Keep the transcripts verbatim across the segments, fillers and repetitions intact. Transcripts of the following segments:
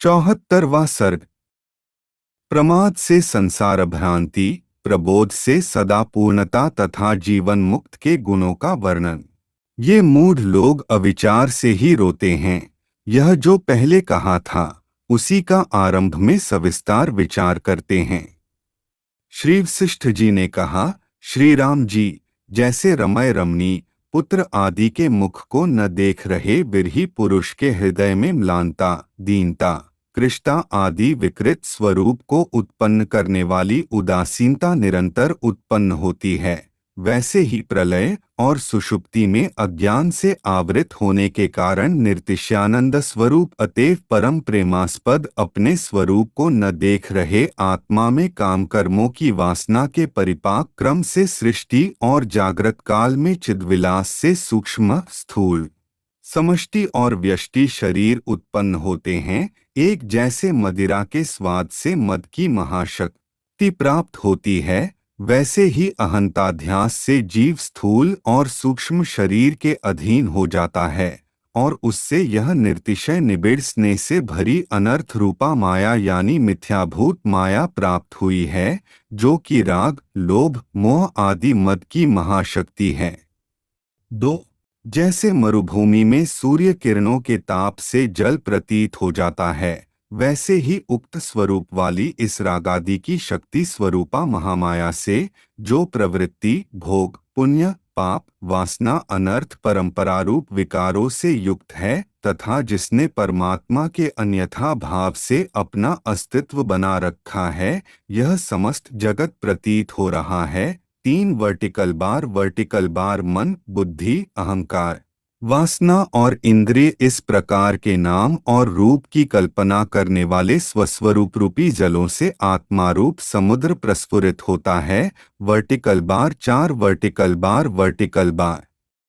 चौहत्तरवां सर्ग। प्रमाद से संसार भ्रांति, प्रबोध से सदा पूर्णता तथा जीवन मुक्त के गुणों का वर्णन। ये मूढ़ लोग अविचार से ही रोते हैं। यह जो पहले कहा था उसी का आरंभ में सविस्तार विचार करते हैं। श्री वशिष्ठ जी ने कहा, श्री राम जी, जैसे रमय रमणी पुत्र आदि के मुख को न देख रहे विरही पुरुष के हृदय में म्लानता, दीनता, कृष्णता आदि विकृत स्वरूप को उत्पन्न करने वाली उदासीनता निरंतर उत्पन्न होती है, वैसे ही प्रलय और सुषुप्ति में अज्ञान से आवृत होने के कारण निर्तिशयानंद स्वरूप अतएव परम प्रेमास्पद अपने स्वरूप को न देख रहे आत्मा में काम कर्मों की वासना के परिपाक क्रम से सृष्टि और जागृत काल में चिद्विलास से सूक्ष्म, स्थूल, समष्टि और व्यष्टि शरीर उत्पन्न होते हैं। एक जैसे मदिरा के स्वाद से मद की महाशक्ति प्राप्त होती है, वैसे ही अहंताध्यास से जीव स्थूल और सूक्ष्म शरीर के अधीन हो जाता है और उससे यह निर्तिशय निबिड़ स्नेह से भरी अनर्थ रूपा माया यानी मिथ्याभूत माया प्राप्त हुई है, जो कि राग, लोभ, मोह आदि मद की महाशक्ति है। दो जैसे मरुभूमि में सूर्य किरणों के ताप से जल प्रतीत हो जाता है, वैसे ही उक्त स्वरूप वाली इस रागादि की शक्ति स्वरूपा महामाया से जो प्रवृत्ति, भोग, पुण्य, पाप, वासना, अनर्थ परंपरारूप विकारों से युक्त है तथा जिसने परमात्मा के अन्यथा भाव से अपना अस्तित्व बना रखा है, यह समस्त जगत प्रतीत हो रहा है। तीन वर्टिकल बार वर्टिकल बार मन, बुद्धि, अहंकार, वासना और इंद्रिय इस प्रकार के नाम और रूप की कल्पना करने वाले स्वस्वरूप रूपी जलों से आत्मारूप समुद्र प्रस्फुरित होता है। वर्टिकल बार चार वर्टिकल बार वर्टिकल बार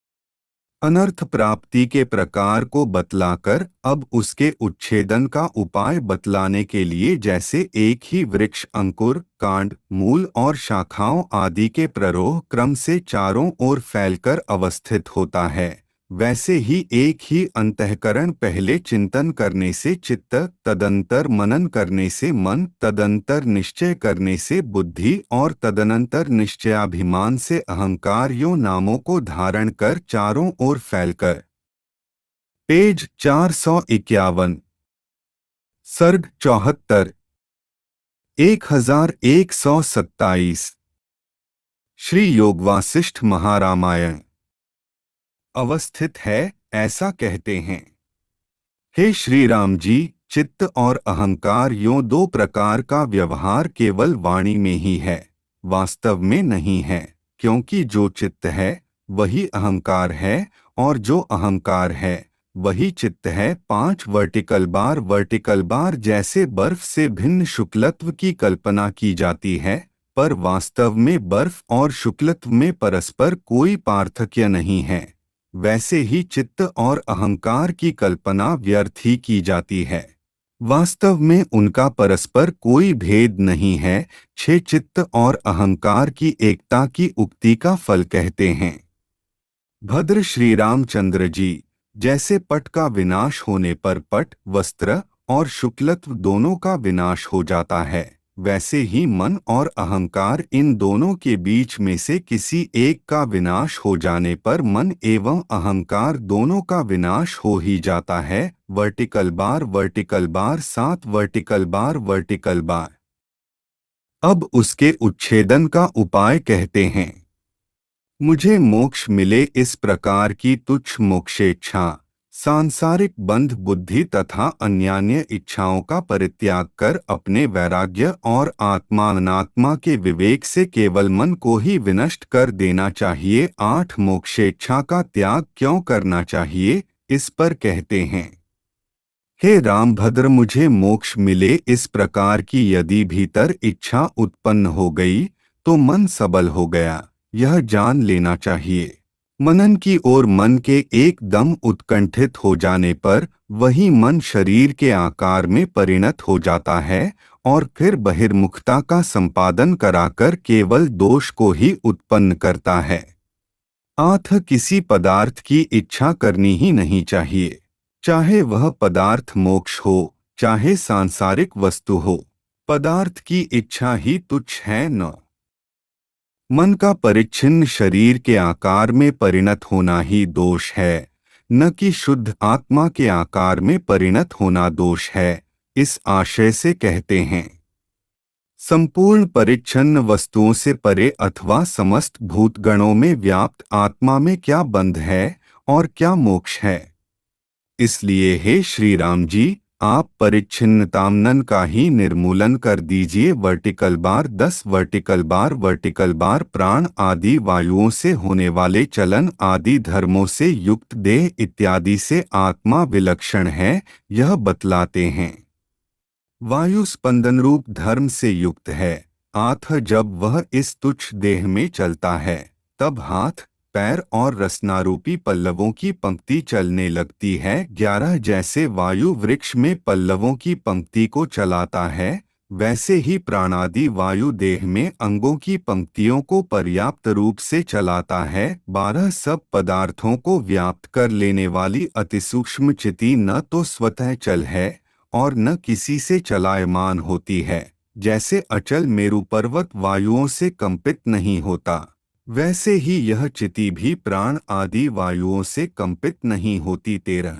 अनर्थ प्राप्ति के प्रकार को बतलाकर अब उसके उच्छेदन का उपाय बतलाने के लिए जैसे एक ही वृक्ष अंकुर, कांड, मूल और शाखाओं आदि के प्ररोह क्रम से चारों ओर फैलकर अवस्थित होता है, वैसे ही एक ही अंतःकरण पहले चिंतन करने से चित्त, तदंतर मनन करने से मन, तदंतर निश्चय करने से बुद्धि और तदनंतर निश्चयाभिमान से अहंकार यो नामों को धारण कर चारों ओर फैलकर। पेज चार सौ इक्यावन। सर्ग चौहत्तर। एक हजार एक सौ सत्ताईस। श्री योग वासिष्ठ महारामायण अवस्थित है, ऐसा कहते हैं। हे श्री राम जी, चित्त और अहंकार यों दो प्रकार का व्यवहार केवल वाणी में ही है, वास्तव में नहीं है, क्योंकि जो चित्त है वही अहंकार है और जो अहंकार है वही चित्त है। पांच वर्टिकल बार वर्टिकल बार जैसे बर्फ से भिन्न शुक्लत्व की कल्पना की जाती है, पर वास्तव में बर्फ और शुक्लत्व में परस्पर कोई पार्थक्य नहीं है, वैसे ही चित्त और अहंकार की कल्पना व्यर्थ ही की जाती है, वास्तव में उनका परस्पर कोई भेद नहीं है। छह चित्त और अहंकार की एकता की उक्ति का फल कहते हैं। भद्र श्री रामचंद्र जी, जैसे पट का विनाश होने पर पट, वस्त्र और शुक्लत्व दोनों का विनाश हो जाता है, वैसे ही मन और अहंकार इन दोनों के बीच में से किसी एक का विनाश हो जाने पर मन एवं अहंकार दोनों का विनाश हो ही जाता है। वर्टिकल बार वर्टिकल बार सात वर्टिकल बार वर्टिकल बार। अब उसके उच्छेदन का उपाय कहते हैं। मुझे मोक्ष मिले इस प्रकार की तुच्छ मोक्षेच्छा, सांसारिक बंध बुद्धि तथा अन्यान्य इच्छाओं का परित्याग कर अपने वैराग्य और आत्मा अनात्मा के विवेक से केवल मन को ही विनष्ट कर देना चाहिए। आठ मोक्षेच्छा का त्याग क्यों करना चाहिए, इस पर कहते हैं। हे रामभद्र, मुझे मोक्ष मिले इस प्रकार की यदि भीतर इच्छा उत्पन्न हो गई तो मन सबल हो गया, यह जान लेना चाहिए। मनन की ओर मन के एकदम उत्कंठित हो जाने पर वही मन शरीर के आकार में परिणत हो जाता है और फिर बहिर्मुखता का संपादन कराकर केवल दोष को ही उत्पन्न करता है। आठ किसी पदार्थ की इच्छा करनी ही नहीं चाहिए, चाहे वह पदार्थ मोक्ष हो चाहे सांसारिक वस्तु हो। पदार्थ की इच्छा ही तुच्छ है। न मन का परिच्छिन्न शरीर के आकार में परिणत होना ही दोष है, न कि शुद्ध आत्मा के आकार में परिणत होना दोष है। इस आशय से कहते हैं, संपूर्ण परिच्छन्न वस्तुओं से परे अथवा समस्त भूतगणों में व्याप्त आत्मा में क्या बंध है और क्या मोक्ष है। इसलिए हे श्री राम जी, आप परिच्छिन्नतामनन का ही निर्मूलन कर दीजिए। वर्टिकल बार दस वर्टिकल बार वर्टिकल बार प्राण आदि वायुओं से होने वाले चलन आदि धर्मों से युक्त देह इत्यादि से आत्मा विलक्षण है, यह बतलाते हैं। वायु स्पंदन रूप धर्म से युक्त है। आत्थ जब वह इस तुच्छ देह में चलता है, तब हाथ पैर और रसनारूपी पल्लवों की पंक्ति चलने लगती है। ग्यारह जैसे वायु वृक्ष में पल्लवों की पंक्ति को चलाता है, वैसे ही प्राणादि वायु देह में अंगों की पंक्तियों को पर्याप्त रूप से चलाता है। बारह सब पदार्थों को व्याप्त कर लेने वाली अतिसूक्ष्म चिति न तो स्वतः चल है और न किसी से चलायमान होती है। जैसे अचल मेरु पर्वत वायुओं से कंपित नहीं होता, वैसे ही यह चिति भी प्राण आदि वायुओं से कंपित नहीं होती। तेरह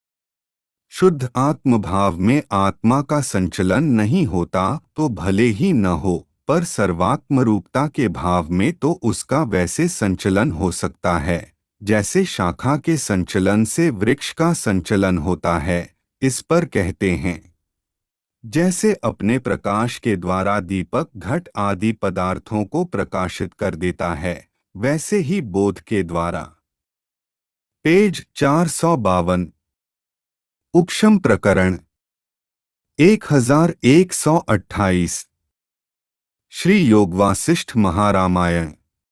शुद्ध आत्म भाव में आत्मा का संचलन नहीं होता तो भले ही न हो, पर सर्वात्म रूपता के भाव में तो उसका वैसे संचलन हो सकता है, जैसे शाखा के संचलन से वृक्ष का संचलन होता है। इस पर कहते हैं, जैसे अपने प्रकाश के द्वारा दीपक घट आदि पदार्थों को प्रकाशित कर देता है, वैसे ही बोध के द्वारा। पेज चार सौ बावन। उपशम प्रकरण एक हजार एक सौ अट्ठाईस। श्री योगवासिष्ठ महारामायण।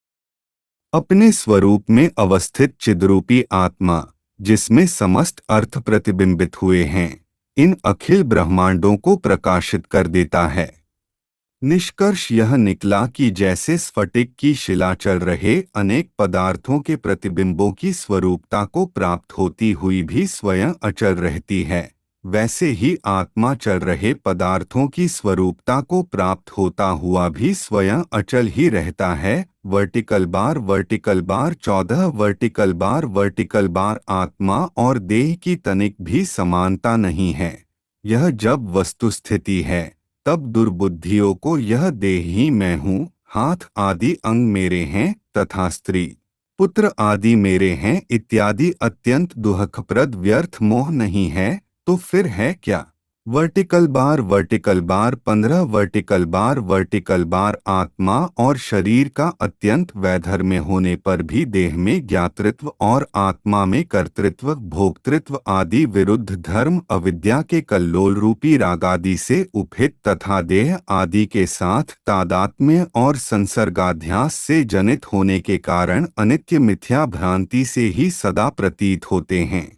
अपने स्वरूप में अवस्थित चिद्रूपी आत्मा, जिसमें समस्त अर्थ प्रतिबिंबित हुए हैं, इन अखिल ब्रह्मांडों को प्रकाशित कर देता है। निष्कर्ष यह निकला कि जैसे स्फटिक की शिला चल रहे अनेक पदार्थों के प्रतिबिंबों की स्वरूपता को प्राप्त होती हुई भी स्वयं अचल रहती है, वैसे ही आत्मा चल रहे पदार्थों की स्वरूपता को प्राप्त होता हुआ भी स्वयं अचल ही रहता है। वर्टिकल बार वर्टिकल बार चौदह वर्टिकल बार वर्टिकल बार आत्मा और देह की तनिक भी समानता नहीं है। यह जब वस्तु स्थिति है, तब दुर्बुद्धियों को यह देह ही मैं हूँ, हाथ आदि अंग मेरे हैं तथा स्त्री पुत्र आदि मेरे हैं इत्यादि अत्यंत दुहखप्रद व्यर्थ मोह नहीं है, तो फिर है क्या। वर्टिकल बार वर्टिकल बार पंद्रह वर्टिकल बार वर्टिकल बार आत्मा और शरीर का अत्यंत वैधर्म्य होने पर भी देह में ज्ञातृत्व और आत्मा में कर्तृत्व भोक्तृत्व आदि विरुद्ध धर्म अविद्या के कल्लोल रूपी रागादि से उपहित तथा देह आदि के साथ तादात्म्य और संसर्गाध्यास से जनित होने के कारण अनित्य मिथ्या भ्रांति से ही सदा प्रतीत होते हैं।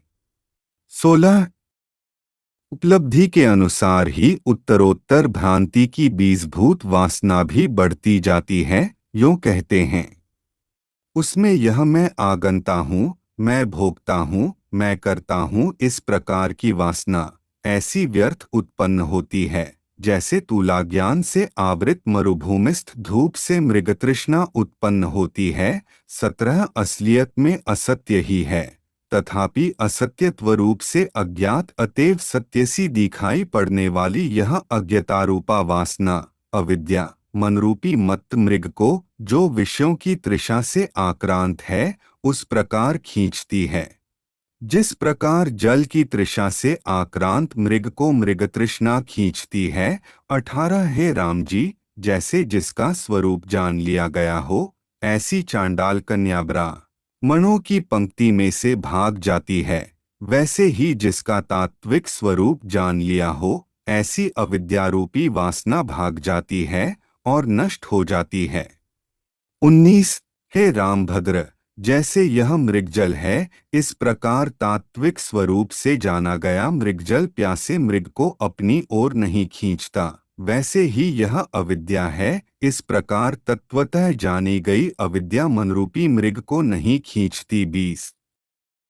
सोलह उपलब्धि के अनुसार ही उत्तरोत्तर भ्रांति की बीजभूत वासना भी बढ़ती जाती है। यूं कहते हैं, उसमें यह मैं आगंता हूँ, मैं भोगता हूँ, मैं करता हूँ, इस प्रकार की वासना ऐसी व्यर्थ उत्पन्न होती है, जैसे तुला ज्ञान से आवृत मरुभूमिस्थ धूप से मृगतृष्णा उत्पन्न होती है। सत्रह असलियत में असत्य ही है, तथापि असत्यत्व रूप से अज्ञात अतएव सत्यसी दिखाई पड़ने वाली यह अज्ञतारूपा वासना अविद्या मनरूपी मत्त मृग को, जो विषयों की तृषा से आक्रांत है, उस प्रकार खींचती है। जिस प्रकार जल की तृषा से आक्रांत मृग को मृगतृष्णा खींचती है। अठारह हे राम जी, जैसे जिसका स्वरूप जान लिया गया हो, ऐसी चांडाल कन्या ब्रा मणों की पंक्ति में से भाग जाती है, वैसे ही जिसका तात्विक स्वरूप जान लिया हो, ऐसी अविद्यारूपी वासना भाग जाती है और नष्ट हो जाती है। उन्नीस हे रामभद्र, जैसे यह मृगजल है, इस प्रकार तात्विक स्वरूप से जाना गया मृगजल प्यासे मृग को अपनी ओर नहीं खींचता, वैसे ही यह अविद्या है, इस प्रकार तत्वतः जानी गई अविद्या मनरूपी मृग को नहीं खींचती। बीस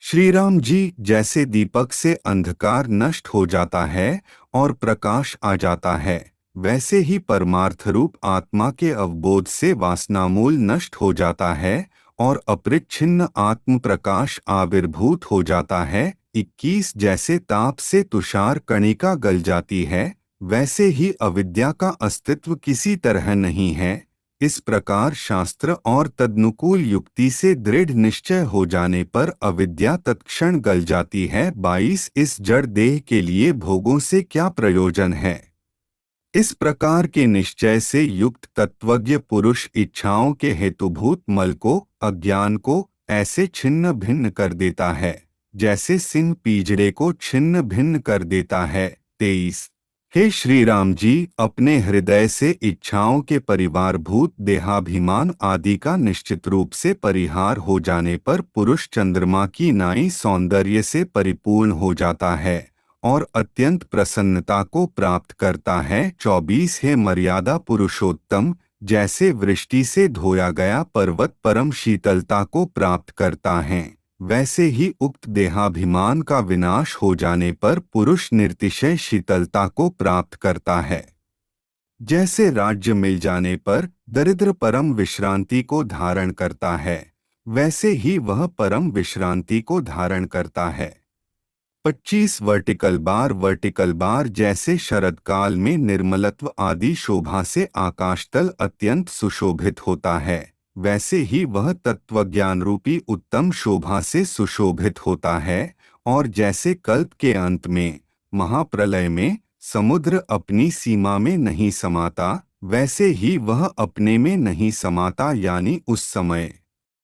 श्री राम जी, जैसे दीपक से अंधकार नष्ट हो जाता है और प्रकाश आ जाता है, वैसे ही परमार्थ रूप आत्मा के अवबोध से वासनामूल नष्ट हो जाता है और अपरिच्छिन्न आत्म प्रकाश आविर्भूत हो जाता है। इक्कीस जैसे ताप से तुषार कणिका गल जाती है, वैसे ही अविद्या का अस्तित्व किसी तरह नहीं है। इस प्रकार शास्त्र और तदनुकूल युक्ति से दृढ़ निश्चय हो जाने पर अविद्या तत्क्षण गल जाती है। बाईस इस जड़ देह के लिए भोगों से क्या प्रयोजन है? इस प्रकार के निश्चय से युक्त तत्वज्ञ पुरुष इच्छाओं के हेतुभूत मल को, अज्ञान को ऐसे छिन्न भिन्न कर देता है जैसे सिंह पिंजरे को छिन्न भिन्न कर देता है। तेईस हे श्री राम जी, अपने हृदय से इच्छाओं के परिवारभूत देहाभिमान आदि का निश्चित रूप से परिहार हो जाने पर पुरुष चंद्रमा की नाई सौंदर्य से परिपूर्ण हो जाता है और अत्यंत प्रसन्नता को प्राप्त करता है। चौबीस है मर्यादा पुरुषोत्तम, जैसे वृष्टि से धोया गया पर्वत परम शीतलता को प्राप्त करता है, वैसे ही उक्त देहाभिमान का विनाश हो जाने पर पुरुष निर्तिशय शीतलता को प्राप्त करता है। जैसे राज्य मिल जाने पर दरिद्र परम विश्रांति को धारण करता है, वैसे ही वह परम विश्रांति को धारण करता है। पच्चीस वर्टिकल बार वर्टिकल बार जैसे शरद काल में निर्मलत्व आदि शोभा से आकाशतल अत्यंत सुशोभित होता है, वैसे ही वह तत्वज्ञान रूपी उत्तम शोभा से सुशोभित होता है। और जैसे कल्प के अंत में महाप्रलय में समुद्र अपनी सीमा में नहीं समाता, वैसे ही वह अपने में नहीं समाता, यानी उस समय।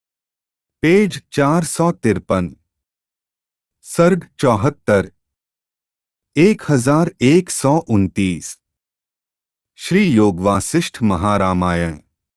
पेज चार सौ तिरपन। सर्ग चौहत्तर एक हजार एक सौ उनतीस। श्री योग वासिष्ठ महारामायण।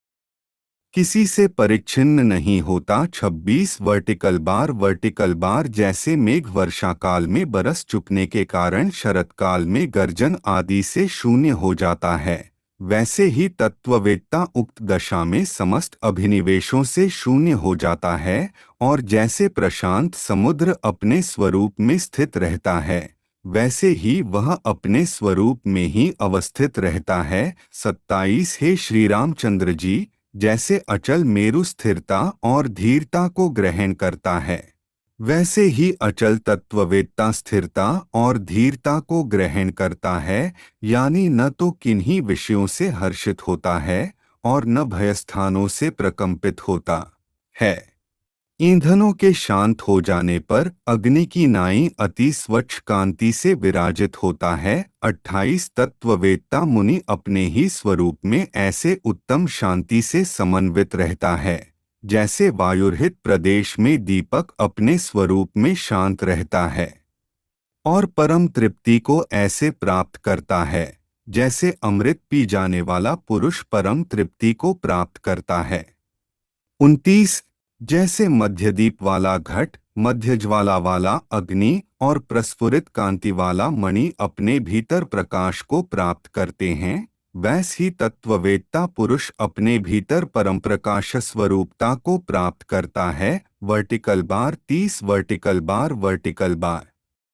किसी से परिच्छिन्न नहीं होता। छब्बीस वर्टिकल बार वर्टिकल बार जैसे मेघ वर्षा काल में बरस चुकने के कारण शरत काल में गर्जन आदि से शून्य हो जाता है, वैसे ही तत्ववेत्ता उक्त दशा में समस्त अभिनिवेशों से शून्य हो जाता है। और जैसे प्रशांत समुद्र अपने स्वरूप में स्थित रहता है, वैसे ही वह अपने स्वरूप में ही अवस्थित रहता है। सत्ताईस हे श्री रामचंद्र जी, जैसे अचल मेरु स्थिरता और धीरता को ग्रहण करता है, वैसे ही अचल तत्ववेत्ता स्थिरता और धीरता को ग्रहण करता है, यानी न तो किन्हीं विषयों से हर्षित होता है और न भयस्थानों से प्रकंपित होता है। ईंधनों के शांत हो जाने पर अग्नि की नाई अति स्वच्छ कांति से विराजित होता है। अट्ठाईस तत्ववेत्ता मुनि अपने ही स्वरूप में ऐसे उत्तम शांति से समन्वित रहता है, जैसे वायुरहित प्रदेश में दीपक अपने स्वरूप में शांत रहता है और परम तृप्ति को ऐसे प्राप्त करता है जैसे अमृत पी जाने वाला पुरुष परम तृप्ति को प्राप्त करता है। उनतीस जैसे मध्यदीप वाला घट, मध्यज्वाला वाला अग्नि और प्रस्फुरित कांति वाला मणि अपने भीतर प्रकाश को प्राप्त करते हैं, वैसे ही तत्ववेत्ता पुरुष अपने भीतर परम प्रकाश स्वरूपता को प्राप्त करता है। वर्टिकल बार तीस वर्टिकल बार वर्टिकल बार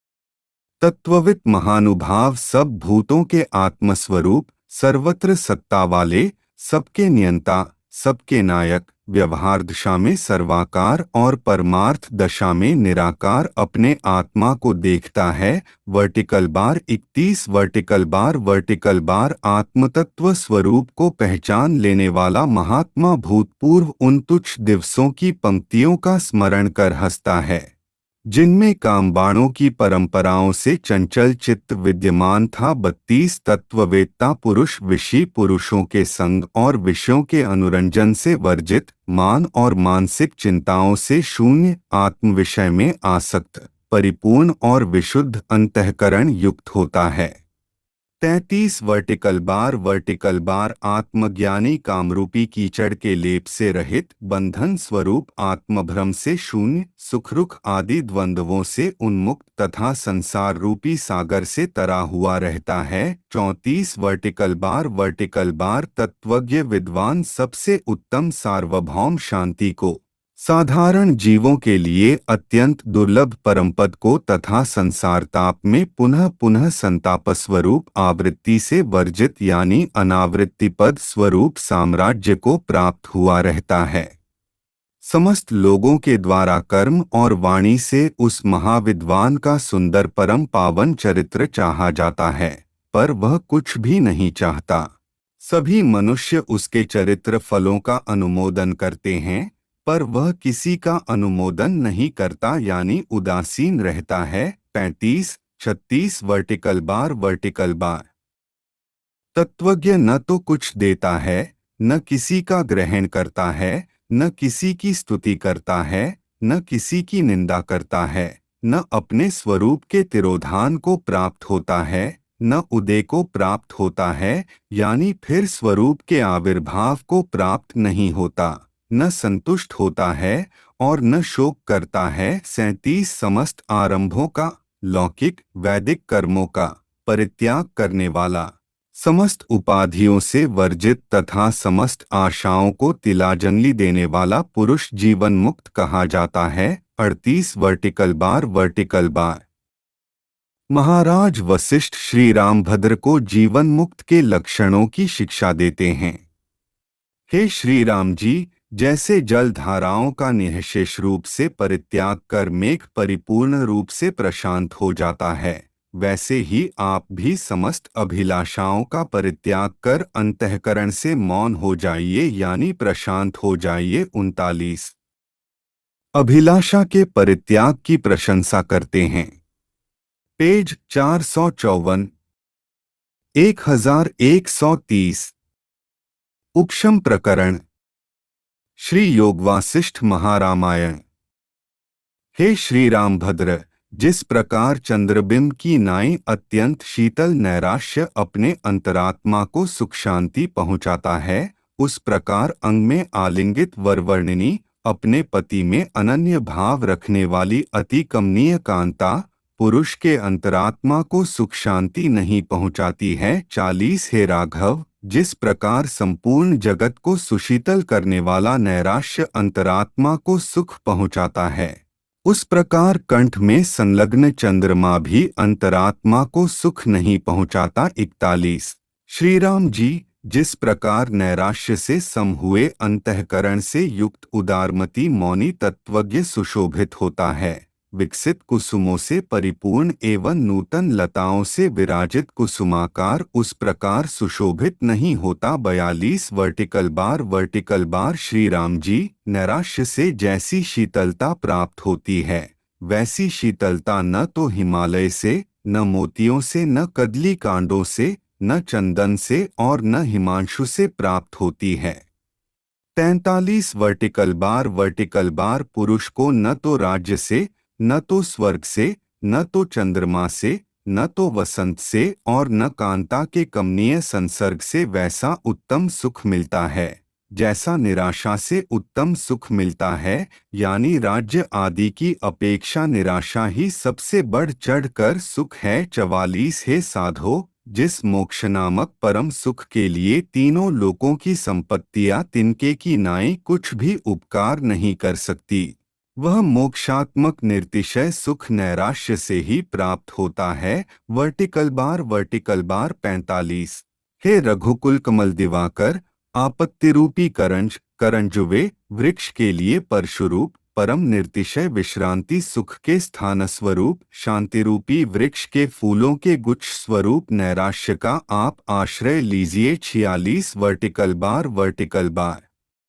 तत्ववित महानुभाव सब भूतों के आत्मस्वरूप, सर्वत्र सत्ता वाले, सबके नियंता, सबके नायक, व्यवहार दशा में सर्वाकार और परमार्थ दशा में निराकार अपने आत्मा को देखता है। वर्टिकल बार इकतीस वर्टिकल बार वर्टिकल बार आत्मतत्व स्वरूप को पहचान लेने वाला महात्मा भूतपूर्व उन तुच्छ दिवसों की पंक्तियों का स्मरण कर हंसता है, जिनमें कामबाणों की परंपराओं से चंचल चित्त विद्यमान था। बत्तीस तत्ववेत्ता पुरुष विषयी पुरुषों के संग और विषयों के अनुरंजन से वर्जित, मान और मानसिक चिंताओं से शून्य, आत्म विषय में आसक्त, परिपूर्ण और विशुद्ध अंतःकरण युक्त होता है। तैंतीस वर्टिकल बार वर्टिकल बार आत्मज्ञानी कामरूपी कीचड़ के लेप से रहित, बंधन स्वरूप आत्मभ्रम से शून्य, सुखरुख आदि द्वंद्वों से उन्मुक्त तथा संसार रूपी सागर से तरा हुआ रहता है। चौंतीस वर्टिकल बार वर्टिकल बार तत्वज्ञ विद्वान सबसे उत्तम सार्वभौम शांति को, साधारण जीवों के लिए अत्यंत दुर्लभ परमपद को तथा संसार ताप में पुनः पुनः संताप स्वरूप आवृत्ति से वर्जित यानी अनावृत्ति पद स्वरूप साम्राज्य को प्राप्त हुआ रहता है। समस्त लोगों के द्वारा कर्म और वाणी से उस महाविद्वान का सुंदर परम पावन चरित्र चाहा जाता है, पर वह कुछ भी नहीं चाहता। सभी मनुष्य उसके चरित्र फलों का अनुमोदन करते हैं, पर वह किसी का अनुमोदन नहीं करता यानी उदासीन रहता है। पैंतीस छत्तीस वर्टिकल बार वर्टिकल बार तत्वज्ञ न तो कुछ देता है, न किसी का ग्रहण करता है, न किसी की स्तुति करता है, न किसी की निंदा करता है, न अपने स्वरूप के तिरोधान को प्राप्त होता है, न उदय को प्राप्त होता है यानी फिर स्वरूप के आविर्भाव को प्राप्त नहीं होता, न संतुष्ट होता है और न शोक करता है। सैंतीस समस्त आरंभों का, लौकिक वैदिक कर्मों का परित्याग करने वाला, समस्त उपाधियों से वर्जित तथा समस्त आशाओं को तिलांजलि देने वाला पुरुष जीवन मुक्त कहा जाता है। अड़तीस वर्टिकल बार वर्टिकल बार महाराज वशिष्ठ श्री रामभद्र को जीवन मुक्त के लक्षणों की शिक्षा देते हैं। हे श्री राम जी, जैसे जल धाराओं का निःशेष रूप से परित्याग कर मेघ परिपूर्ण रूप से प्रशांत हो जाता है, वैसे ही आप भी समस्त अभिलाषाओं का परित्याग कर अंतःकरण से मौन हो जाइए यानी प्रशांत हो जाइए। उनतालीस अभिलाषा के परित्याग की प्रशंसा करते हैं। पेज चार सौ चौवन एक हजार एक सौ तीस उपशम प्रकरण श्री योग वासिष्ठ महारामायण। हे श्री रामभद्र, जिस प्रकार चंद्रबिंब की नाई अत्यंत शीतल नैराश्य अपने अंतरात्मा को सुख शांति पहुंचाता है, उस प्रकार अंग में आलिंगित वरवर्णिनी अपने पति में अनन्य भाव रखने वाली अति कमनीय कांता पुरुष के अंतरात्मा को सुख शांति नहीं पहुंचाती है। चालीस हे राघव, जिस प्रकार संपूर्ण जगत को सुशीतल करने वाला नैराश्य अंतरात्मा को सुख पहुंचाता है, उस प्रकार कंठ में संलग्न चंद्रमा भी अंतरात्मा को सुख नहीं पहुंचाता। इकतालीस श्री राम जी, जिस प्रकार नैराश्य से सम हुए अंतःकरण से युक्त उदारमती मौनी तत्वज्ञ सुशोभित होता है, विकसित कुसुमों से परिपूर्ण एवं नूतन लताओं से विराजित कुसुमाकार उस प्रकार सुशोभित नहीं होता। बयालीस vertical bar vertical bar Shri Ram ji, नैराश्य से जैसी शीतलता प्राप्त होती है, वैसी शीतलता न तो हिमालय से, न मोतियों से, न कदली कांडों से, न चंदन से और न हिमांशु से प्राप्त होती है। तैंतालीस वर्टिकल बार वर्टिकल बार पुरुष को न तो राज्य से, न तो स्वर्ग से, न तो चंद्रमा से, न तो वसंत से और न कांता के कमनीय संसर्ग से वैसा उत्तम सुख मिलता है जैसा निराशा से उत्तम सुख मिलता है, यानी राज्य आदि की अपेक्षा निराशा ही सबसे बढ़ चढ़ कर सुख है। चवालीस हे साधो, जिस मोक्ष नामक परम सुख के लिए तीनों लोकों की संपत्तियां तिनके की नाई कुछ भी उपकार नहीं कर सकती, वह मोक्षात्मक निर्तिशय सुख नैराश्य से ही प्राप्त होता है। वर्टिकल बार वर्टिकल बार पैंतालीस हे रघुकुल कमल दिवाकर, आपत्ति रूपी करंज करंजुवे वृक्ष के लिए परशुरूप परम निर्तिशय विश्रांति सुख के स्थान स्वरूप शांति रूपी वृक्ष के फूलों के गुच्छ स्वरूप नैराश्य का आप आश्रय लीजिए। छियालीस वर्टिकल बार वर्टिकल बार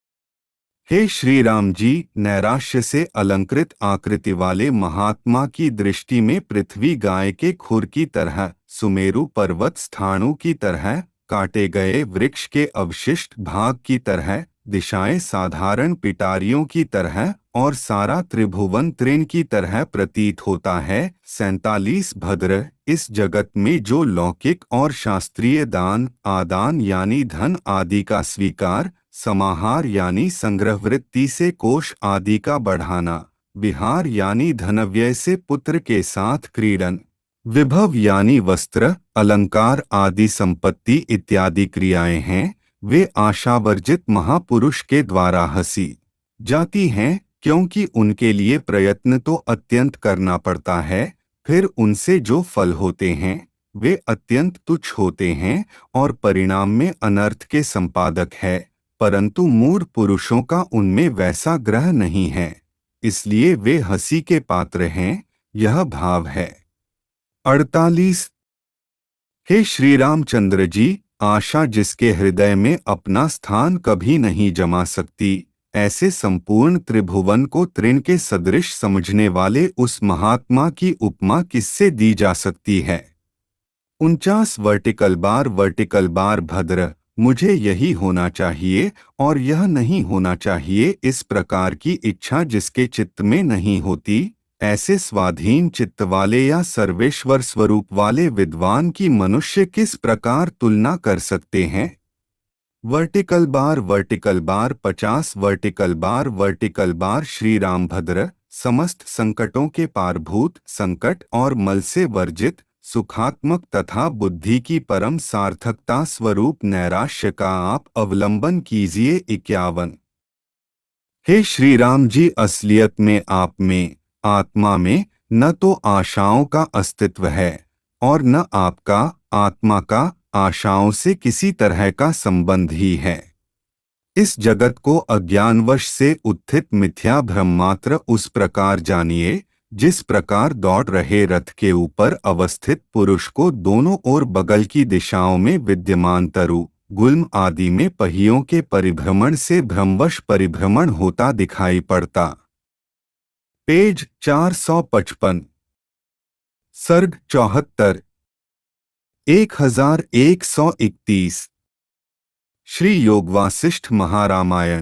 हे श्री राम जी, नैराश्य से अलंकृत आकृति वाले महात्मा की दृष्टि में पृथ्वी गाय के खुर की तरह, सुमेरु पर्वत स्थाणु की तरह, काटे गए वृक्ष के अवशिष्ट भाग की तरह, दिशाएं साधारण पिटारियों की तरह और सारा त्रिभुवन तृण की तरह प्रतीत होता है। सैंतालीस भद्र, इस जगत में जो लौकिक और शास्त्रीय दान आदान यानी धन आदि का स्वीकार, समाहार यानी संग्रह वृत्ति से कोष आदि का बढ़ाना, विहार यानी धनव्यय से पुत्र के साथ क्रीडन, विभव यानी वस्त्र अलंकार आदि संपत्ति इत्यादि क्रियाएं हैं, वे आशावर्जित महापुरुष के द्वारा हंसी जाती हैं। क्योंकि उनके लिए प्रयत्न तो अत्यंत करना पड़ता है, फिर उनसे जो फल होते हैं वे अत्यंत तुच्छ होते हैं और परिणाम में अनर्थ के संपादक है, परंतु मूढ़ पुरुषों का उनमें वैसा ग्रह नहीं है, इसलिए वे हंसी के पात्र हैं। यह भाव है। अड़तालीस। हे श्री रामचंद्र जी, आशा जिसके हृदय में अपना स्थान कभी नहीं जमा सकती, ऐसे संपूर्ण त्रिभुवन को तृण के सदृश समझने वाले उस महात्मा की उपमा किससे दी जा सकती है। उनचास वर्टिकल बार वर्टिकल बार भद्र, मुझे यही होना चाहिए और यह नहीं होना चाहिए, इस प्रकार की इच्छा जिसके चित्त में नहीं होती, ऐसे स्वाधीन चित्त वाले या सर्वेश्वर स्वरूप वाले विद्वान की मनुष्य किस प्रकार तुलना कर सकते हैं। वर्टिकल बार वर्टिकल बार पचास vertical bar vertical bar Shri Rambhadra, समस्त संकटों के पारभूत, संकट और मल से वर्जित, सुखात्मक तथा बुद्धि की परम सार्थकता स्वरूप नैराश्य का आप अवलंबन कीजिए। इक्यावन। हे श्री राम जी, असलियत में आप में, आत्मा में न तो आशाओं का अस्तित्व है और न आपका, आत्मा का, आशाओं से किसी तरह का संबंध ही है। इस जगत को अज्ञानवश से उत्थित मिथ्या भ्रम मात्र उस प्रकार जानिए जिस प्रकार दौड़ रहे रथ के ऊपर अवस्थित पुरुष को दोनों ओर बगल की दिशाओं में विद्यमान तरु, गुल्म आदि में पहियों के परिभ्रमण से भ्रमवश परिभ्रमण होता दिखाई पड़ता। पेज चार सौ पचपन। सर्ग चौहत्तर। एक हजार एक सौ इकतीस। श्री योग वासिष्ठ महारामायण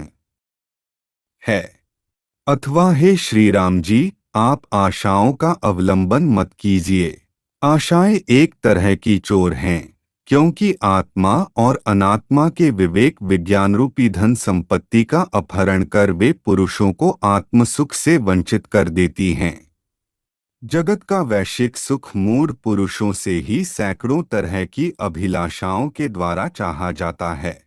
है। अथवा हे श्री राम जी, आप आशाओं का अवलंबन मत कीजिए। आशाएं एक तरह की चोर हैं, क्योंकि आत्मा और अनात्मा के विवेक विज्ञान रूपी धन संपत्ति का अपहरण कर वे पुरुषों को आत्मसुख से वंचित कर देती हैं। जगत का वैश्विक सुख मूढ़ पुरुषों से ही सैकड़ों तरह की अभिलाषाओं के द्वारा चाहा जाता है।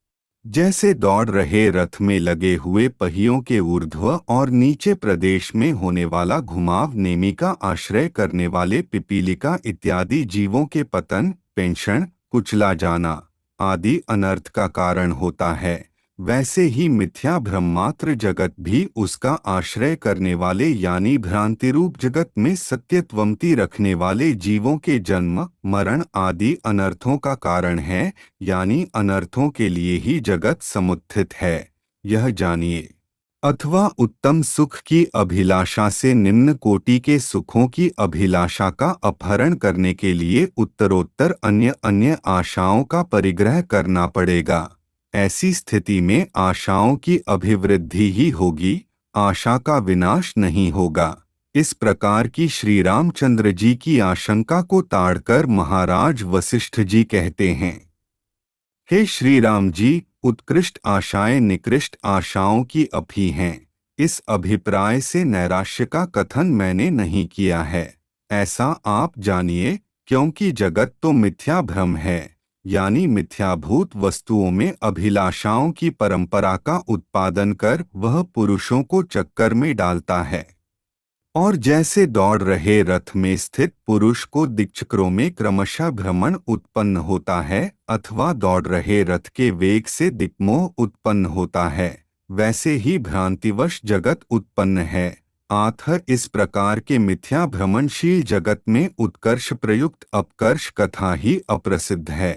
जैसे दौड़ रहे रथ में लगे हुए पहियों के ऊर्ध्व और नीचे प्रदेश में होने वाला घुमाव, नेमी का आश्रय करने वाले पिपीलिका इत्यादि जीवों के पतन, पेंशन, कुचला जाना आदि अनर्थ का कारण होता है, वैसे ही मिथ्या भ्रममात्र जगत भी उसका आश्रय करने वाले यानी भ्रांतिरूप जगत में सत्यत्वमति रखने वाले जीवों के जन्म, मरण आदि अनर्थों का कारण है, यानी अनर्थों के लिए ही जगत समुत्थित है, यह जानिए। अथवा उत्तम सुख की अभिलाषा से निम्न कोटि के सुखों की अभिलाषा का अपहरण करने के लिए उत्तरोत्तर अन्य अन्य आशाओं का परिग्रह करना पड़ेगा। ऐसी स्थिति में आशाओं की अभिवृद्धि ही होगी, आशा का विनाश नहीं होगा। इस प्रकार की श्री रामचंद्र जी की आशंका को ताड़कर महाराज वशिष्ठ जी कहते हैं, हे श्री राम जी, उत्कृष्ट आशाएं निकृष्ट आशाओं की अपी हैं। इस अभिप्राय से नैराश्य का कथन मैंने नहीं किया है, ऐसा आप जानिए, क्योंकि जगत तो मिथ्या भ्रम है, यानी मिथ्याभूत वस्तुओं में अभिलाषाओं की परंपरा का उत्पादन कर वह पुरुषों को चक्कर में डालता है। और जैसे दौड़ रहे रथ में स्थित पुरुष को दिक्चक्रों में क्रमशः भ्रमण उत्पन्न होता है अथवा दौड़ रहे रथ के वेग से दिक्मोह उत्पन्न होता है, वैसे ही भ्रांतिवश जगत उत्पन्न है। आथर इस प्रकार के मिथ्या भ्रमणशील जगत में उत्कर्ष प्रयुक्त अपकर्ष कथा ही अप्रसिद्ध है।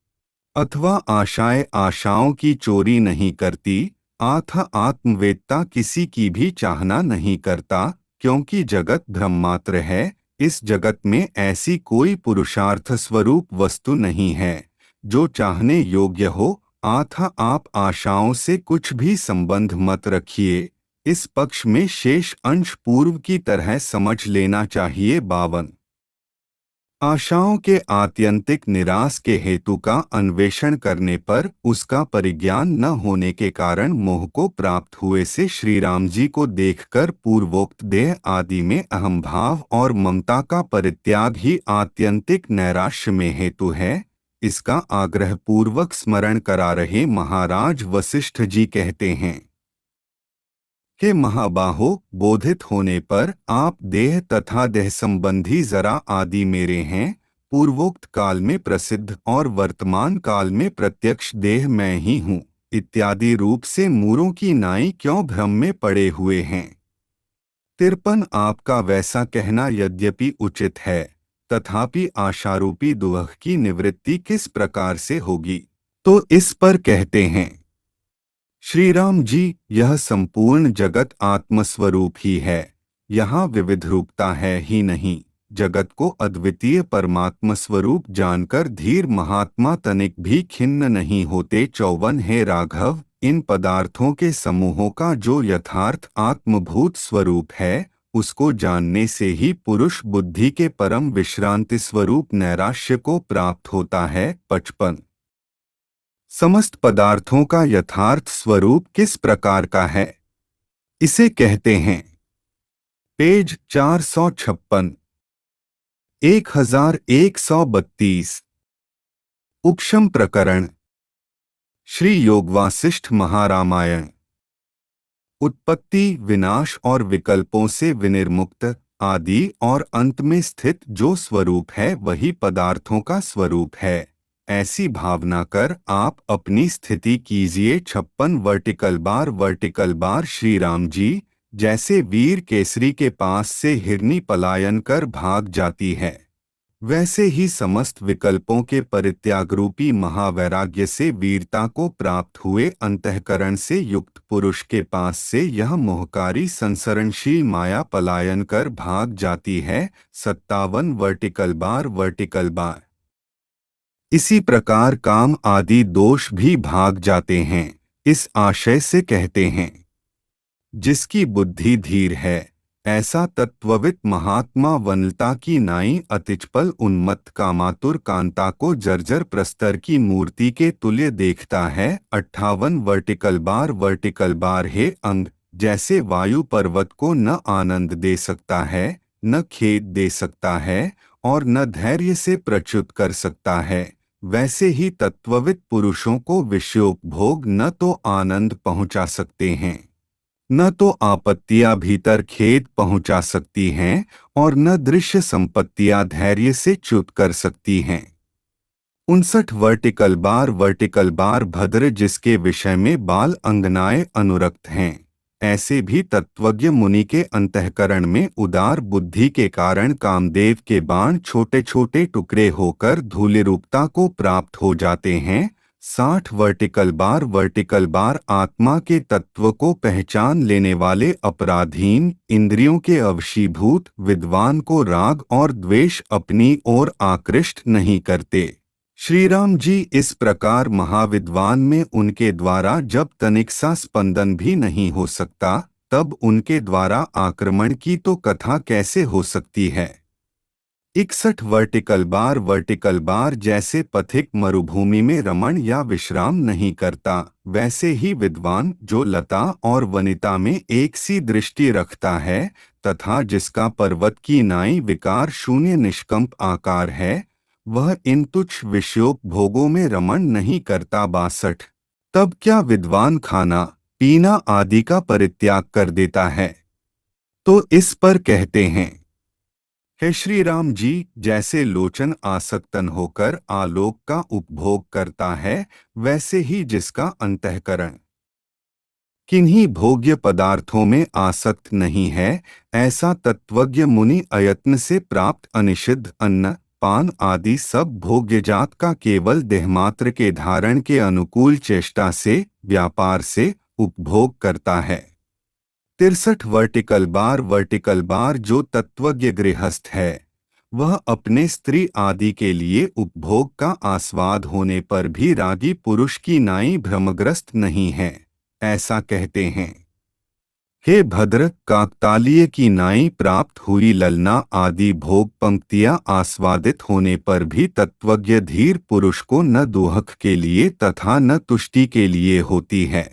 अथवा आशाएं आशाओं की चोरी नहीं करती, आथ आत्मवेत्ता किसी की भी चाहना नहीं करता, क्योंकि जगत भ्रममात्र है। इस जगत में ऐसी कोई पुरुषार्थ स्वरूप वस्तु नहीं है जो चाहने योग्य हो। आथ आप आशाओं से कुछ भी संबंध मत रखिए। इस पक्ष में शेष अंश पूर्व की तरह समझ लेना चाहिए। बावन। आशाओं के आत्यंतिक निराश के हेतु का अन्वेषण करने पर उसका परिज्ञान न होने के कारण मोह को प्राप्त हुए से श्री राम जी को देखकर पूर्वोक्त देह आदि में अहम भाव और ममता का परित्याग ही आत्यंतिक नैराश्य में हेतु है। इसका आग्रह पूर्वक स्मरण करा रहे महाराज वशिष्ठ जी कहते हैं, हे महाबाहो, बोधित होने पर आप देह तथा देह संबंधी जरा आदि मेरे हैं, पूर्वोक्त काल में प्रसिद्ध और वर्तमान काल में प्रत्यक्ष देह मैं ही हूँ इत्यादि रूप से मूरों की नाई क्यों भ्रम में पड़े हुए हैं। तिरपन आपका वैसा कहना यद्यपि उचित है, तथापि आशारूपी दुह की निवृत्ति किस प्रकार से होगी, तो इस पर कहते हैं श्री राम जी, यह संपूर्ण जगत आत्मस्वरूप ही है, यहाँ विविध रूपता है ही नहीं। जगत को अद्वितीय परमात्म स्वरूप जानकर धीर महात्मा तनिक भी खिन्न नहीं होते। चौवन हे राघव, इन पदार्थों के समूहों का जो यथार्थ आत्मभूत स्वरूप है, उसको जानने से ही पुरुष बुद्धि के परम विश्रांति स्वरूप नैराश्य को प्राप्त होता है। पचपन समस्त पदार्थों का यथार्थ स्वरूप किस प्रकार का है, इसे कहते हैं। पेज चार सौ छप्पन एक हजार एक सौ बत्तीस उपशम प्रकरण श्री योगवासिष्ठ महारामायण। उत्पत्ति, विनाश और विकल्पों से विनिर्मुक्त आदि और अंत में स्थित जो स्वरूप है वही पदार्थों का स्वरूप है, ऐसी भावना कर आप अपनी स्थिति कीजिए। छप्पन vertical bar vertical bar Shri Ram ji, जैसे वीर केसरी के पास से हिरनी पलायन कर भाग जाती है, वैसे ही समस्त विकल्पों के परित्याग रूपी महावैराग्य से वीरता को प्राप्त हुए अंतःकरण से युक्त पुरुष के पास से यह मोहकारी संसरणशील माया पलायन कर भाग जाती है। सत्तावन वर्टिकल बार वर्टिकल बार इसी प्रकार काम आदि दोष भी भाग जाते हैं। इस आशय से कहते हैं, जिसकी बुद्धि धीर है ऐसा तत्ववित महात्मा वनलता की नाई अतिचपल उन्मत्त कामातुर कांता को जर्जर प्रस्तर की मूर्ति के तुल्य देखता है। अट्ठावन वर्टिकल बार वर्टिकल बार हे अंग, जैसे वायु पर्वत को न आनंद दे सकता है, न खेद दे सकता है और न धैर्य से प्रच्युत कर सकता है, वैसे ही तत्ववित पुरुषों को विषयोपभोग न तो आनंद पहुंचा सकते हैं, न तो आपत्तियां भीतर खेद पहुंचा सकती हैं और न दृश्य संपत्तियां धैर्य से च्युत कर सकती हैं। उनसठ वर्टिकल बार वर्टिकल बार भद्र, जिसके विषय में बाल अंगनाएं अनुरक्त हैं, ऐसे भी तत्वज्ञ मुनि के अंतःकरण में उदार बुद्धि के कारण कामदेव के बाण छोटे छोटे टुकड़े होकर धूलिरूपता को प्राप्त हो जाते हैं। साठ वर्टिकल बार वर्टिकल बार आत्मा के तत्व को पहचान लेने वाले अपराधीन इंद्रियों के अवशीभूत विद्वान को राग और द्वेष अपनी ओर आकृष्ट नहीं करते। श्री राम जी, इस प्रकार महाविद्वान में उनके द्वारा जब तनिक सा स्पंदन भी नहीं हो सकता, तब उनके द्वारा आक्रमण की तो कथा कैसे हो सकती है। इकसठ वर्टिकल बार वर्टिकल बार जैसे पथिक मरुभूमि में रमण या विश्राम नहीं करता, वैसे ही विद्वान जो लता और वनिता में एक सी दृष्टि रखता है तथा जिसका पर्वत की नाई विकार शून्य निष्कंप आकार है, वह इन तुच्छ विषयोपभोगों में रमण नहीं करता। बासठ तब क्या विद्वान खाना पीना आदि का परित्याग कर देता है, तो इस पर कहते हैं, हे श्री राम जी, जैसे लोचन आसक्तन होकर आलोक का उपभोग करता है, वैसे ही जिसका अंतःकरण किन्हीं भोग्य पदार्थों में आसक्त नहीं है, ऐसा तत्वज्ञ मुनि अयत्न से प्राप्त अनिषिद्ध अन्न पान आदि सब भोग्यजात का केवल देहमात्र के धारण के अनुकूल चेष्टा से व्यापार से उपभोग करता है। तिरसठ वर्टिकल बार वर्टिकल बार जो तत्वज्ञ गृहस्थ है, वह अपने स्त्री आदि के लिए उपभोग का आस्वाद होने पर भी रागी पुरुष की नाई भ्रमग्रस्त नहीं है, ऐसा कहते हैं। हे भद्र, काकतालीय की नाई प्राप्त हुई ललना आदि भोग पंक्तियां आस्वादित होने पर भी तत्वज्ञ धीर पुरुष को न दुहक के लिए तथा न तुष्टि के लिए होती है।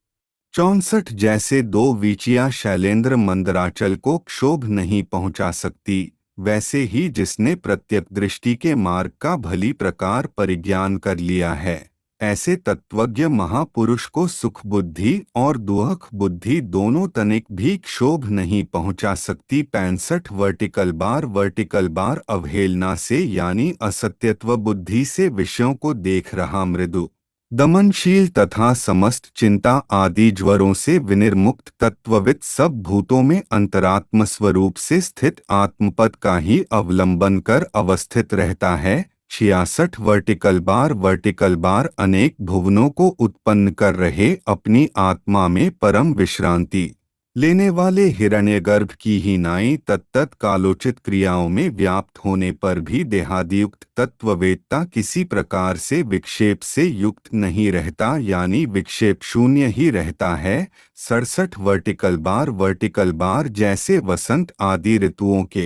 चौसठ जैसे दो वीचियां शैलेंद्र मंदराचल को क्षोभ नहीं पहुंचा सकती, वैसे ही जिसने प्रत्यक दृष्टि के मार्ग का भली प्रकार परिज्ञान कर लिया है, ऐसे तत्वज्ञ महापुरुष को सुख बुद्धि और दुख बुद्धि दोनों तनिक भी क्षोभ नहीं पहुंचा सकती। पैंसठ वर्टिकल बार वर्टिकल बार अवहेलना से यानी असत्यत्व बुद्धि से विषयों को देख रहा मृदु दमनशील तथा समस्त चिंता आदि ज्वरों से विनिर्मुक्त तत्वविद सब भूतों में अंतरात्म स्वरूप से स्थित आत्मपद का ही अवलंबन कर अवस्थित रहता है। छियासठ वर्टिकल बार वर्टिकल बार अनेक भुवनों को उत्पन्न कर रहे अपनी आत्मा में परम विश्रांति लेने वाले हिरण्यगर्भ की ही नाई तत्त कालोचित क्रियाओं में व्याप्त होने पर भी देहादियुक्त तत्ववेत्ता किसी प्रकार से विक्षेप से युक्त नहीं रहता, यानी विक्षेप शून्य ही रहता है। सड़सठ वर्टिकल बार वर्टिकल बार जैसे वसंत आदि ऋतुओं के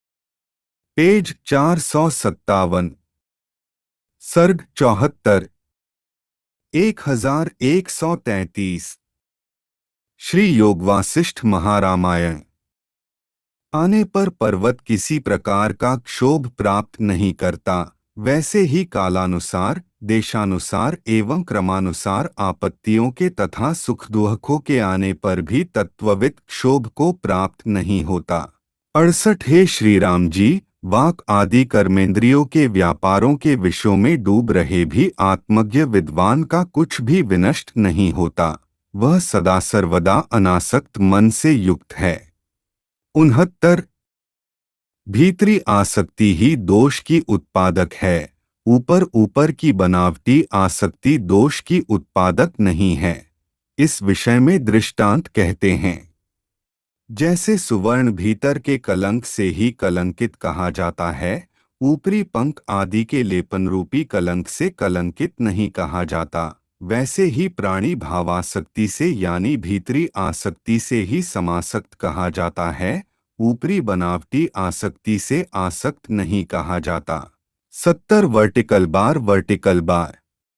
पेज चार सौ सत्तावन सर्ग चौहत्तर एक हजार एक सौ तैंतीस श्री योग वासिष्ठ महारामायण। आने पर पर्वत किसी प्रकार का क्षोभ प्राप्त नहीं करता, वैसे ही कालानुसार देशानुसार एवं क्रमानुसार आपत्तियों के तथा सुख दुखों के आने पर भी तत्वविद क्षोभ को प्राप्त नहीं होता। अड़सठ हे श्री राम जी, वाक आदि कर्मेंद्रियों के व्यापारों के विषयों में डूब रहे भी आत्मज्ञ विद्वान का कुछ भी विनष्ट नहीं होता, वह सदा सर्वदा अनासक्त मन से युक्त है। उनहत्तर भीतरी आसक्ति ही दोष की उत्पादक है, ऊपर ऊपर की बनावटी आसक्ति दोष की उत्पादक नहीं है। इस विषय में दृष्टांत कहते हैं, जैसे सुवर्ण भीतर के कलंक से ही कलंकित कहा जाता है, ऊपरी पंख आदि के लेपन रूपी कलंक से कलंकित नहीं कहा जाता, वैसे ही प्राणी भावासक्ति से यानी भीतरी आसक्ति से ही समासक्त कहा जाता है, ऊपरी बनावटी आसक्ति से आसक्त नहीं कहा जाता। सत्तर वर्टिकल बार वर्टिकल बार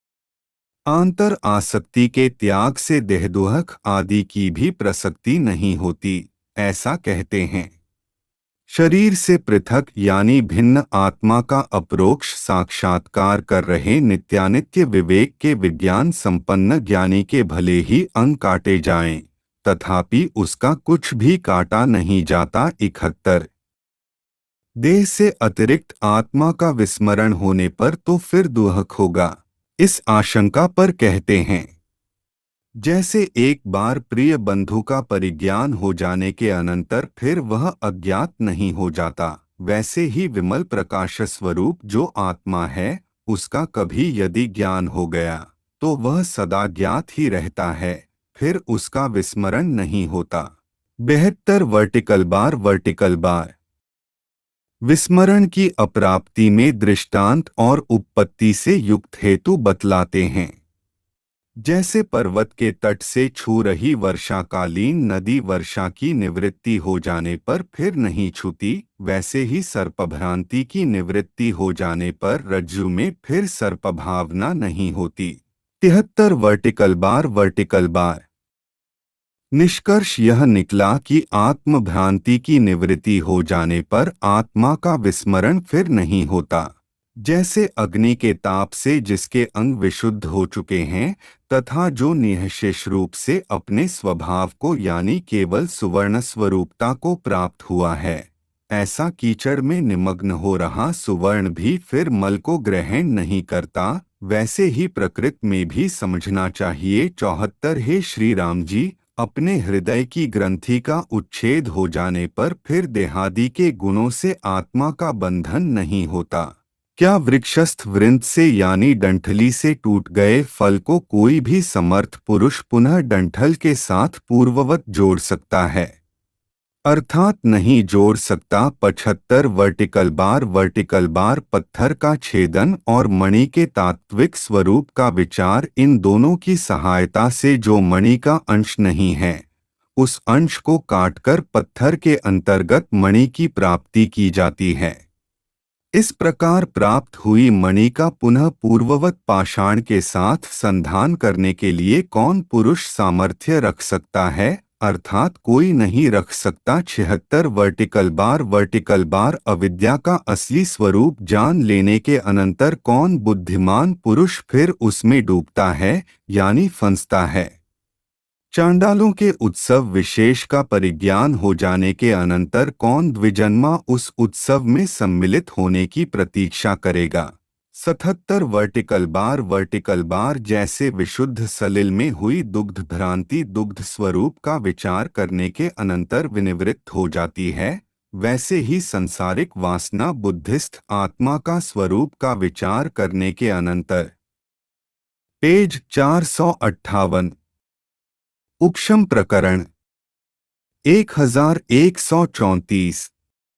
आंतर आसक्ति के त्याग से देहदुहक आदि की भी प्रसक्ति नहीं होती, ऐसा कहते हैं। शरीर से पृथक यानी भिन्न आत्मा का अपरोक्ष साक्षात्कार कर रहे नित्यानित्य विवेक के विज्ञान संपन्न ज्ञानी के भले ही अंग काटे जाएं, तथापि उसका कुछ भी काटा नहीं जाता। इकहत्तर देह से अतिरिक्त आत्मा का विस्मरण होने पर तो फिर दुहक होगा, इस आशंका पर कहते हैं, जैसे एक बार प्रिय बंधु का परिज्ञान हो जाने के अनंतर फिर वह अज्ञात नहीं हो जाता, वैसे ही विमल प्रकाश स्वरूप जो आत्मा है, उसका कभी यदि ज्ञान हो गया तो वह सदा ज्ञात ही रहता है, फिर उसका विस्मरण नहीं होता। बेहत्तर वर्टिकल बार वर्टिकल बार विस्मरण की अप्राप्ति में दृष्टांत और उपपत्ति से युक्त हेतु बतलाते हैं। जैसे पर्वत के तट से छू रही वर्षाकालीन नदी वर्षा की निवृत्ति हो जाने पर फिर नहीं छूती, वैसे ही सर्पभ्रांति की निवृत्ति हो जाने पर रज्जु में फिर सर्पभावना नहीं होती। तिहत्तर वर्टिकल बार वर्टिकल बार निष्कर्ष यह निकला कि आत्मभ्रांति की निवृत्ति हो जाने पर आत्मा का विस्मरण फिर नहीं होता। जैसे अग्नि के ताप से जिसके अंग विशुद्ध हो चुके हैं तथा जो निःशेष रूप से अपने स्वभाव को यानी केवल सुवर्ण स्वरूपता को प्राप्त हुआ है, ऐसा कीचड़ में निमग्न हो रहा सुवर्ण भी फिर मल को ग्रहण नहीं करता, वैसे ही प्रकृति में भी समझना चाहिए। चौहत्तर हे श्री राम जी, अपने हृदय की ग्रंथि का उच्छेद हो जाने पर फिर देहादि के गुणों से आत्मा का बंधन नहीं होता। क्या वृक्षस्थ वृंत से यानी डंठली से टूट गए फल को कोई भी समर्थ पुरुष पुनः डंठल के साथ पूर्ववत जोड़ सकता है? अर्थात नहीं जोड़ सकता। पचहत्तर वर्टिकल बार वर्टिकल बार पत्थर का छेदन और मणि के तात्विक स्वरूप का विचार, इन दोनों की सहायता से जो मणि का अंश नहीं है, उस अंश को काटकर पत्थर के अंतर्गत मणि की प्राप्ति की जाती है। इस प्रकार प्राप्त हुई मणि का पुनः पूर्ववत पाषाण के साथ संधान करने के लिए कौन पुरुष सामर्थ्य रख सकता है? अर्थात कोई नहीं रख सकता। छिहत्तर वर्टिकल बार वर्टिकल बार अविद्या का असली स्वरूप जान लेने के अनंतर कौन बुद्धिमान पुरुष फिर उसमें डूबता है यानी फंसता है। चांडालों के उत्सव विशेष का परिज्ञान हो जाने के अनंतर कौन द्विजन्मा उस उत्सव में सम्मिलित होने की प्रतीक्षा करेगा। सतहत्तर वर्टिकल बार वर्टिकल बार जैसे विशुद्ध सलिल में हुई दुग्ध भ्रांति दुग्ध स्वरूप का विचार करने के अनंतर विनिवृत्त हो जाती है, वैसे ही संसारिक वासना बुद्धिस्थ आत्मा का स्वरूप का विचार करने के अनंतर। पेज चार सौ अट्ठावन। उपशम प्रकरण एक हजार एक सौ चौंतीस।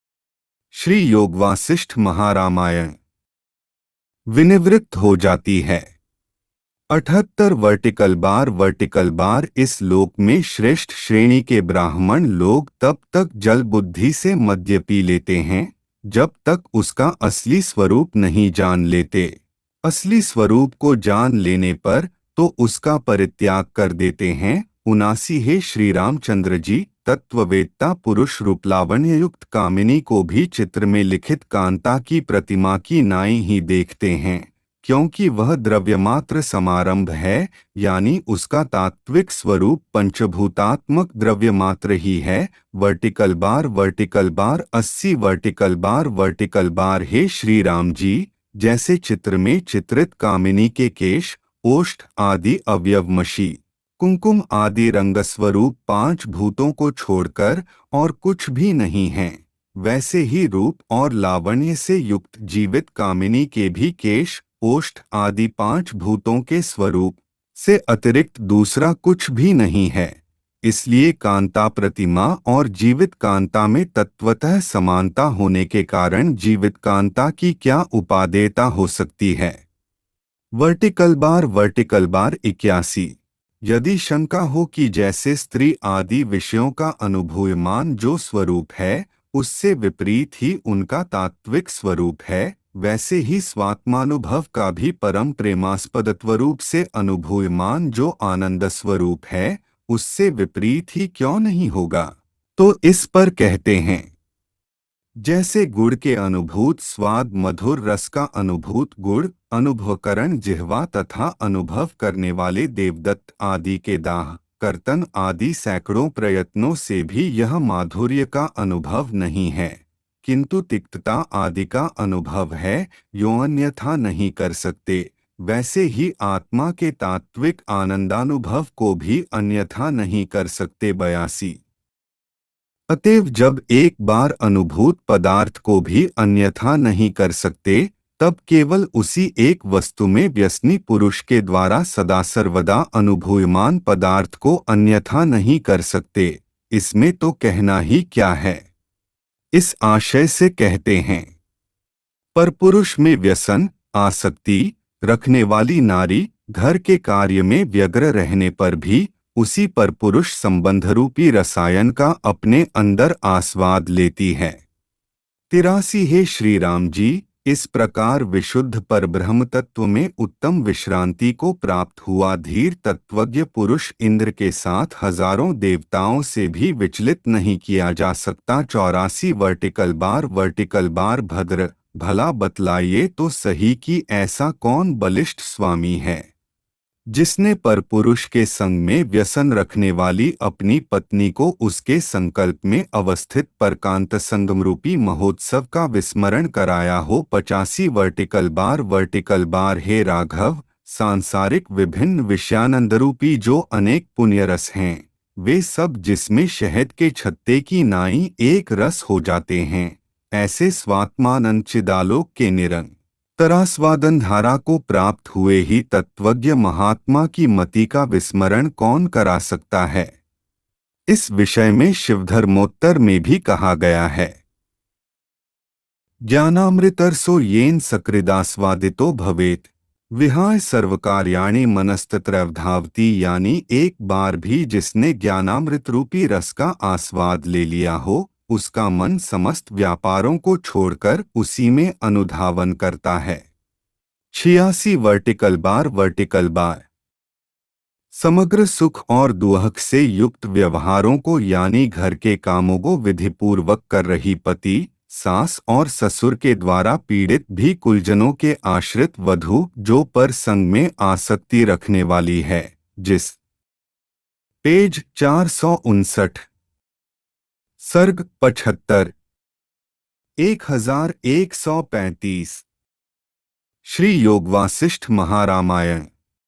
श्री योगवासिष्ठ महारामायण विनिवृत्त हो जाती है। अठहत्तर वर्टिकल बार वर्टिकल बार इस लोक में श्रेष्ठ श्रेणी के ब्राह्मण लोग तब तक जल बुद्धि से मद्य पी लेते हैं जब तक उसका असली स्वरूप नहीं जान लेते। असली स्वरूप को जान लेने पर तो उसका परित्याग कर देते हैं। उनासी हे श्री रामचंद्र जी, तत्ववेत्ता पुरुष रूपलावण्य युक्त कामिनी को भी चित्र में लिखित कांता की प्रतिमा की नाई ही देखते हैं, क्योंकि वह द्रव्यमात्र समारंभ है, यानी उसका तात्विक स्वरूप पंचभूतात्मक द्रव्यमात्र ही है। वर्टिकल बार वर्टिकल बार अस्सी वर्टिकल बार वर्टिकल बार हे श्री राम जी, जैसे चित्र में चित्रित कामिनी के केश, ओष्ठ आदि अवयवमशी, कुंकुम आदि रंगस्वरूप पांच भूतों को छोड़कर और कुछ भी नहीं है, वैसे ही रूप और लावण्य से युक्त जीवित कामिनी के भी केश, ओष्ठ आदि पांच भूतों के स्वरूप से अतिरिक्त दूसरा कुछ भी नहीं है। इसलिए कांता प्रतिमा और जीवित कांता में तत्वतः समानता होने के कारण जीवित कांता की क्या उपादेयता हो सकती है। वर्टिकल बार वर्टिकल बार इक्यासी। यदि शंका हो कि जैसे स्त्री आदि विषयों का अनुभूयमान जो स्वरूप है उससे विपरीत ही उनका तात्विक स्वरूप है, वैसे ही स्वात्मानुभव का भी परम प्रेमास्पदत्व रूप से अनुभूयमान जो आनंद स्वरूप है उससे विपरीत ही क्यों नहीं होगा। तो इस पर कहते हैं, जैसे गुड़ के अनुभूत स्वाद मधुर रस का अनुभूत गुड़ अनुभवकरण जिह्वा तथा अनुभव करने वाले देवदत्त आदि के दाह कर्तन आदि सैकड़ों प्रयत्नों से भी यह माधुर्य का अनुभव नहीं है, किंतु तिक्तता आदि का अनुभव है, यो अन्यथा नहीं कर सकते। वैसे ही आत्मा के तात्विक आनंदानुभव को भी अन्यथा नहीं कर सकते। बयासी। अतएव जब एक बार अनुभूत पदार्थ को भी अन्यथा नहीं कर सकते, तब केवल उसी एक वस्तु में व्यसनी पुरुष के द्वारा सदा सर्वदा अनुभूयमान पदार्थ को अन्यथा नहीं कर सकते। इसमें तो कहना ही क्या है। इस आशय से कहते हैं, पर पुरुष में व्यसन आसक्ति रखने वाली नारी घर के कार्य में व्यग्र रहने पर भी उसी पर पुरुष संबंध रूपी रसायन का अपने अंदर आस्वाद लेती है। तिरासी हे श्री राम जी, इस प्रकार विशुद्ध पर ब्रह्म तत्व में उत्तम विश्रांति को प्राप्त हुआ धीर तत्वज्ञ पुरुष इंद्र के साथ हजारों देवताओं से भी विचलित नहीं किया जा सकता। चौरासी वर्टिकल बार वर्टिकल बार भद्र भला बतलाइए तो सही कि ऐसा कौन बलिष्ठ स्वामी है जिसने पर पुरुष के संग में व्यसन रखने वाली अपनी पत्नी को उसके संकल्प में अवस्थित परकांत संगम रूपी महोत्सव का विस्मरण कराया हो। पचासी वर्टिकल बार वर्टिकल बार हे राघव, सांसारिक विभिन्न विषयानंद रूपी जो अनेक पुण्यरस हैं, वे सब जिसमें शहद के छत्ते की नाई एक रस हो जाते हैं, ऐसे स्वात्मानंद चिदालोक के निरंतर तरास्वादन धारा को प्राप्त हुए ही तत्वज्ञ महात्मा की मति का विस्मरण कौन करा सकता है। इस विषय में शिवधर्मोत्तर में भी कहा गया है, ज्ञानामृतरसो येन सकृदास्वादितो भवेत विहाय सर्वकार्याणि मनस्तत्रवधावती, यानी एक बार भी जिसने ज्ञानामृत रूपी रस का आस्वाद ले लिया हो उसका मन समस्त व्यापारों को छोड़कर उसी में अनुधावन करता है। छियासी वर्टिकल बार वर्टिकल बार समग्र सुख और दुहक से युक्त व्यवहारों को यानी घर के कामों को विधिपूर्वक कर रही पति, सास और ससुर के द्वारा पीड़ित भी कुलजनों के आश्रित वधू जो पर संग में आसक्ति रखने वाली है। जिस पेज चार सौ उनसठ। सर्ग पचहत्तर एक हजार एक सौ पैंतीस। श्री योग वासिष्ठ महारामायण।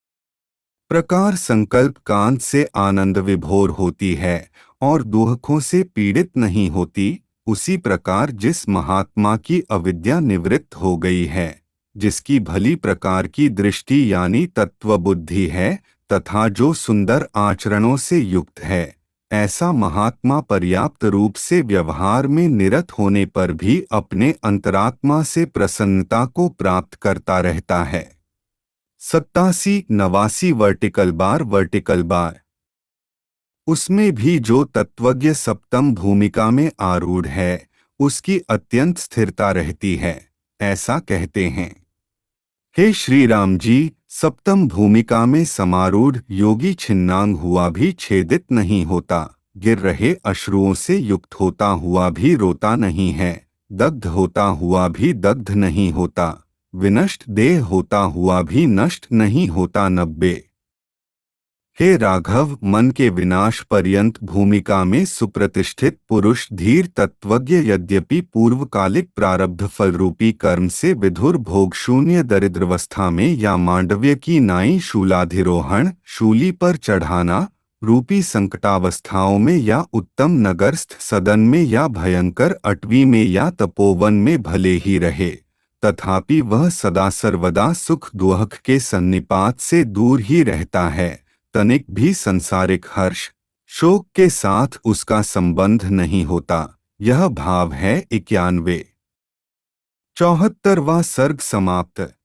प्रकार संकल्प कांत से आनंद विभोर होती है और दुखों से पीड़ित नहीं होती, उसी प्रकार जिस महात्मा की अविद्या निवृत्त हो गई है, जिसकी भली प्रकार की दृष्टि यानी तत्व बुद्धि है तथा जो सुंदर आचरणों से युक्त है, ऐसा महात्मा पर्याप्त रूप से व्यवहार में निरत होने पर भी अपने अंतरात्मा से प्रसन्नता को प्राप्त करता रहता है। सत्तासी नवासी वर्टिकल बार वर्टिकल बार। उसमें भी जो तत्वज्ञ सप्तम भूमिका में आरूढ़ है, उसकी अत्यंत स्थिरता रहती है, ऐसा कहते हैं। हे श्री राम जी, सप्तम भूमिका में समारूढ़ योगी छिन्नांग हुआ भी छेदित नहीं होता, गिर रहे अश्रुओं से युक्त होता हुआ भी रोता नहीं है, दग्ध होता हुआ भी दग्ध नहीं होता, विनष्ट देह होता हुआ भी नष्ट नहीं होता। नब्बे। हे राघव, मन के विनाश पर्यंत भूमिका में सुप्रतिष्ठित पुरुष धीर तत्वज्ञ यद्यपि पूर्वकालिक प्रारब्ध फलरूपी कर्म से विधुर भोग शून्य दरिद्रावस्था में या मांडव्य की नाई शूलाधिरोहण शूली पर चढ़ाना रूपी संकटावस्थाओं में या उत्तम नगरस्थ सदन में या भयंकर अटवी में या तपोवन में भले ही रहे, तथापि वह सदा सर्वदा सुख दुख के सन्निपात से दूर ही रहता है। तनिक भी संसारिक हर्ष शोक के साथ उसका संबंध नहीं होता। यह भाव है इक्यानवे। चौहत्तरवां सर्ग समाप्त।